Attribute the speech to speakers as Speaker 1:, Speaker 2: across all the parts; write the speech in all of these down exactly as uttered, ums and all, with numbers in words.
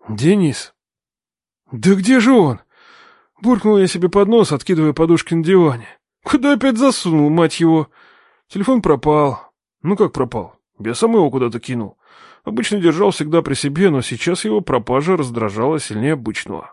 Speaker 1: Денис? Да где же он? Буркнул я себе под нос, откидывая подушки на диване. Куда опять засунул, мать его? Телефон пропал. Ну как пропал? Я сам его куда-то кинул. Обычно держал всегда при себе, но сейчас его пропажа раздражала сильнее обычного.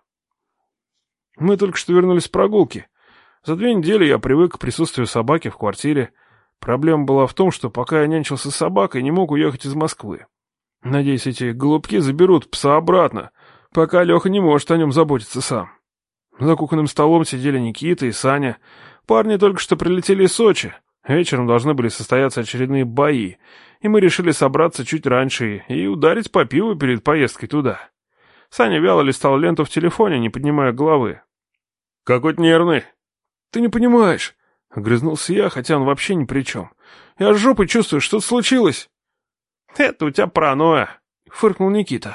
Speaker 1: Мы только что вернулись с прогулки. За две недели я привык к присутствию собаки в квартире. Проблема была в том, что пока я нянчился с собакой, не мог уехать из Москвы. Надеюсь, эти голубки заберут пса обратно, пока Леха не может о нем заботиться сам. За кухонным столом сидели Никита и Саня. Парни только что прилетели из Сочи. Вечером должны были состояться очередные бои, и мы решили собраться чуть раньше и ударить по пиву перед поездкой туда. Саня вяло листал ленту в телефоне, не поднимая головы. «Какой-то нервный». «Ты не понимаешь», — огрызнулся я, хотя он вообще ни при чем. «Я с жопой чувствую, что-то случилось». «Это у тебя паранойя», — фыркнул Никита.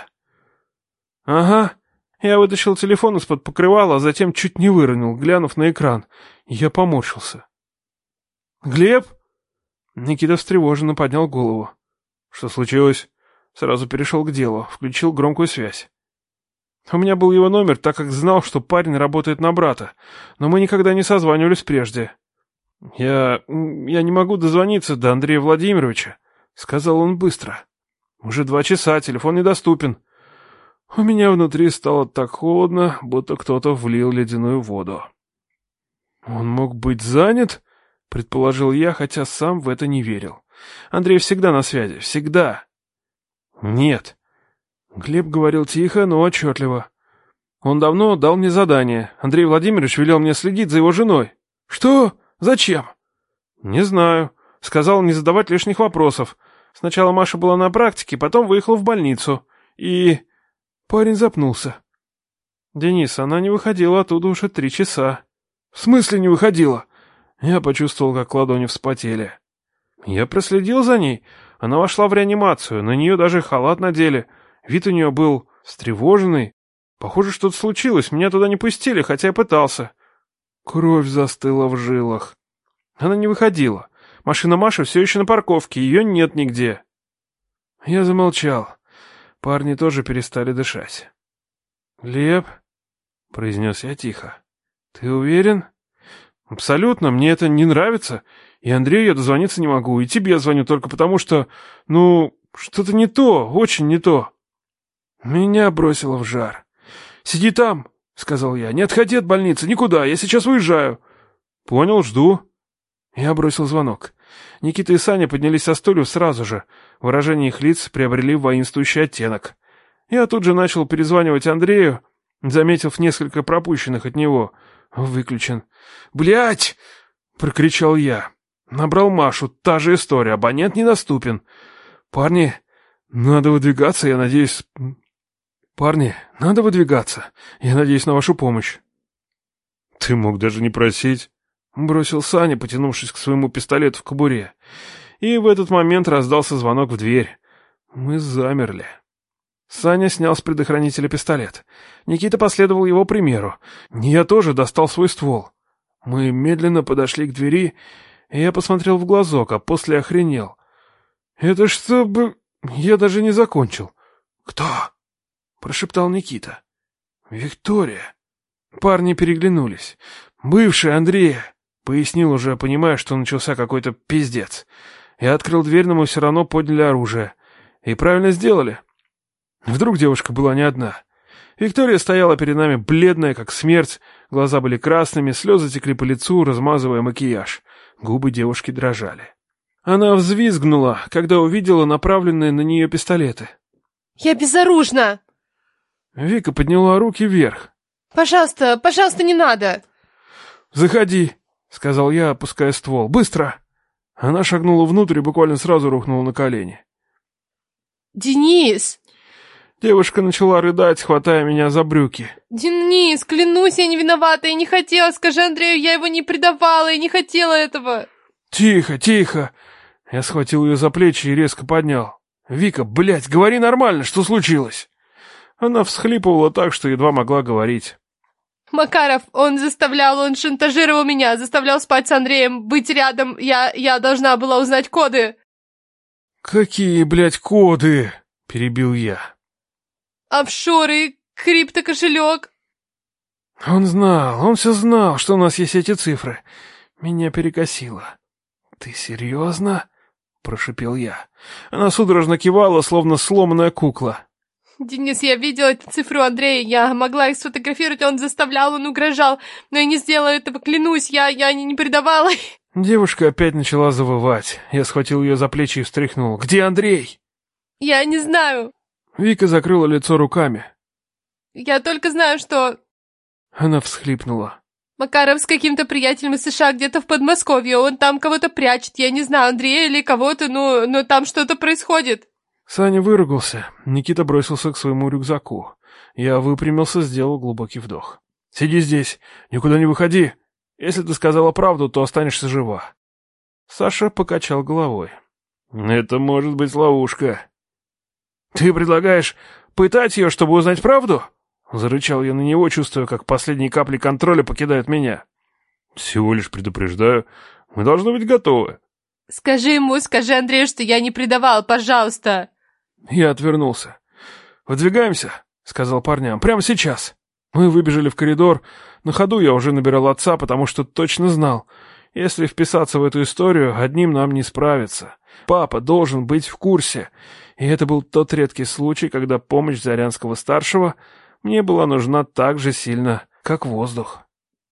Speaker 1: «Ага». Я вытащил телефон из-под покрывала, а затем чуть не выронил, глянув на экран. Я поморщился. «Глеб?» Никита встревоженно поднял голову. «Что случилось?» Сразу перешел к делу, включил громкую связь. У меня был его номер, так как знал, что парень работает на брата, но мы никогда не созванивались прежде. «Я... я не могу дозвониться до Андрея Владимировича», — сказал он быстро. «Уже два часа, телефон недоступен». У меня внутри стало так холодно, будто кто-то влил ледяную воду. «Он мог быть занят?» — предположил я, хотя сам в это не верил. Андрей всегда на связи, всегда. «Нет». Глеб говорил тихо, но отчетливо. «Он давно дал мне задание. Андрей Владимирович велел мне следить за его женой». «Что? Зачем?» «Не знаю. Сказал не задавать лишних вопросов. Сначала Маша была на практике, потом выехала в больницу. И...» Парень запнулся. «Денис, она не выходила оттуда уже три часа». «В смысле не выходила?» Я почувствовал, как ладони вспотели. Я проследил за ней. Она вошла в реанимацию, на нее даже халат надели. Вид у нее был встревоженный. Похоже, что-то случилось, меня туда не пустили, хотя я пытался. Кровь застыла в жилах. Она не выходила. Машина Маши все еще на парковке, ее нет нигде. Я замолчал. Парни тоже перестали дышать. «Глеб», — произнес я тихо, — «ты уверен?» «Абсолютно, мне это не нравится, и Андрею я дозвониться не могу, и тебе звоню только потому, что, ну, что-то не то, очень не то». Меня бросило в жар. «Сиди там», — сказал я, — «не отходи от больницы, никуда, я сейчас уезжаю». «Понял, жду». Я бросил звонок. Никита и Саня поднялись со стульев сразу же. Выражения их лиц приобрели воинствующий оттенок. Я тут же начал перезванивать Андрею, заметив несколько пропущенных от него. Выключен. «Блядь!» — прокричал я. Набрал Машу. Та же история. Абонент недоступен. «Парни, надо выдвигаться, я надеюсь...» «Парни, надо выдвигаться. Я надеюсь на вашу помощь». «Ты мог даже не просить», — бросил Саня, потянувшись к своему пистолету в кобуре. И в этот момент раздался звонок в дверь. Мы замерли. Саня снял с предохранителя пистолет. Никита последовал его примеру. Я тоже достал свой ствол. Мы медленно подошли к двери, и я посмотрел в глазок, а после охренел. «Это чтобы... Я даже не закончил». «Кто?» — прошептал Никита. «Виктория». Парни переглянулись. «Бывшая Андрея», — пояснил уже, понимая, что начался какой-то пиздец. Я открыл дверь, но мы все равно подняли оружие. И правильно сделали. Вдруг девушка была не одна. Виктория стояла перед нами бледная, как смерть, глаза были красными, слезы текли по лицу, размазывая макияж. Губы девушки дрожали. Она взвизгнула, когда увидела направленные на нее пистолеты.
Speaker 2: «Я безоружна!»
Speaker 1: Вика подняла руки вверх.
Speaker 2: «Пожалуйста, пожалуйста, не надо!»
Speaker 1: «Заходи!» — сказал я, опуская ствол. «Быстро!» Она шагнула внутрь и буквально сразу рухнула на колени.
Speaker 2: «Денис!»
Speaker 1: Девушка начала рыдать, хватая меня за брюки.
Speaker 2: «Денис, клянусь, я не виновата, я не хотела, скажи Андрею, я его не предавала, я не хотела этого!»
Speaker 1: «Тихо, тихо!» Я схватил ее за плечи и резко поднял. «Вика, блядь, говори нормально, что случилось?» Она всхлипывала так, что едва могла говорить.
Speaker 2: «Макаров, он заставлял, он шантажировал меня, заставлял спать с Андреем, быть рядом, я, я должна была узнать коды».
Speaker 1: «Какие, блядь, коды?» — перебил я.
Speaker 2: офшоры, криптокошелек.
Speaker 1: Он знал, он все знал, что у нас есть эти цифры. Меня перекосило. «Ты серьезно?» — прошипел я. Она судорожно кивала, словно сломанная кукла.
Speaker 2: Денис, я видела эту цифру Андрея, я могла их сфотографировать, он заставлял, он угрожал, но я не сделала этого, клянусь, я, я не, не предавала.
Speaker 1: Девушка опять начала завывать. Я схватил ее за плечи и встряхнул. «Где Андрей?»
Speaker 2: Я не знаю.
Speaker 1: Вика закрыла лицо руками.
Speaker 2: Я только знаю, что...
Speaker 1: Она всхлипнула.
Speaker 2: Макаров с каким-то приятелем из США где-то в Подмосковье, он там кого-то прячет, я не знаю, Андрея или кого-то, но, но там что-то происходит.
Speaker 1: Саня выругался. Никита бросился к своему рюкзаку. Я выпрямился, сделал глубокий вдох. «Сиди здесь, никуда не выходи. Если ты сказала правду, то останешься жива». Саша покачал головой. «Это может быть ловушка». «Ты предлагаешь пытать ее, чтобы узнать правду?» Зарычал я на него, чувствуя, как последние капли контроля покидают меня. «Всего лишь предупреждаю. Мы должны быть готовы».
Speaker 2: Скажи ему, скажи Андрею, что я не предавал, пожалуйста.
Speaker 1: Я отвернулся. «Выдвигаемся», — сказал парням, — «прямо сейчас». Мы выбежали в коридор. На ходу я уже набирал отца, потому что точно знал, если вписаться в эту историю, одним нам не справиться. Папа должен быть в курсе. И это был тот редкий случай, когда помощь Зарянского-старшего мне была нужна так же сильно, как воздух.